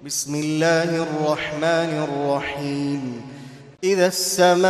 بسم الله الرحمن الرحيم. إذا السماء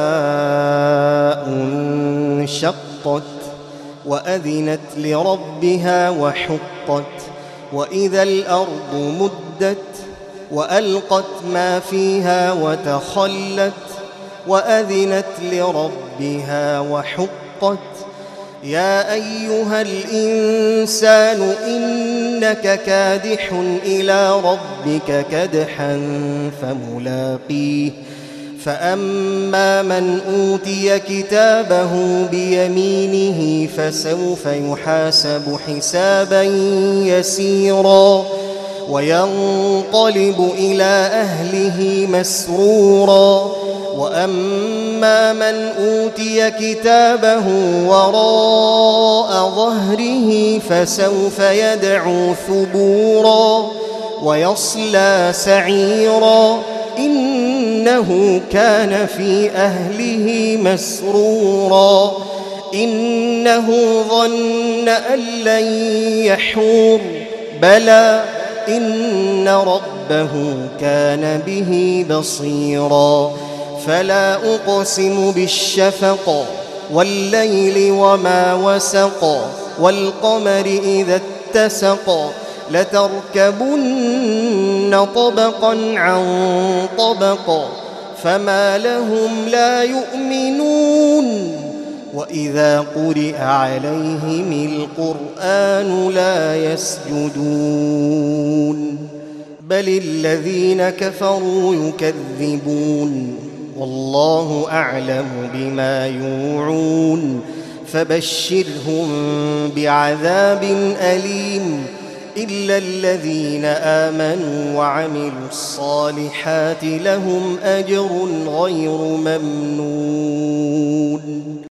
انشقت وأذنت لربها وحقت وإذا الأرض مدت وألقت ما فيها وتخلت وأذنت لربها وحقت. يا أيها الإنسان إنك كادح إلى ربك كدحا فملاقيه. فأما من أوتي كتابه بيمينه فسوف يحاسب حسابا يسيرا وينقلب إلى أهله مسرورا. وأما من أوتي كتابه وراء ظهره فسوف يدعو ثبورا ويصلى سعيرا إنه كان في أهله مسرورا. إنه ظن أن لن يحور بلى إن ربه كان به بصيرا. فلا أقسم بالشفق والليل وما وسق والقمر إذا اتسق لتركبن طبقا عن طبق فما لهم لا يؤمنون. وإذا قرئ عليهم القرآن لا يسجدون بل الذين كفروا يكذبون والله أعلم بما يوعون. فبشرهم بعذاب أليم إلا الذين آمنوا وعملوا الصالحات لهم أجر غير ممنون.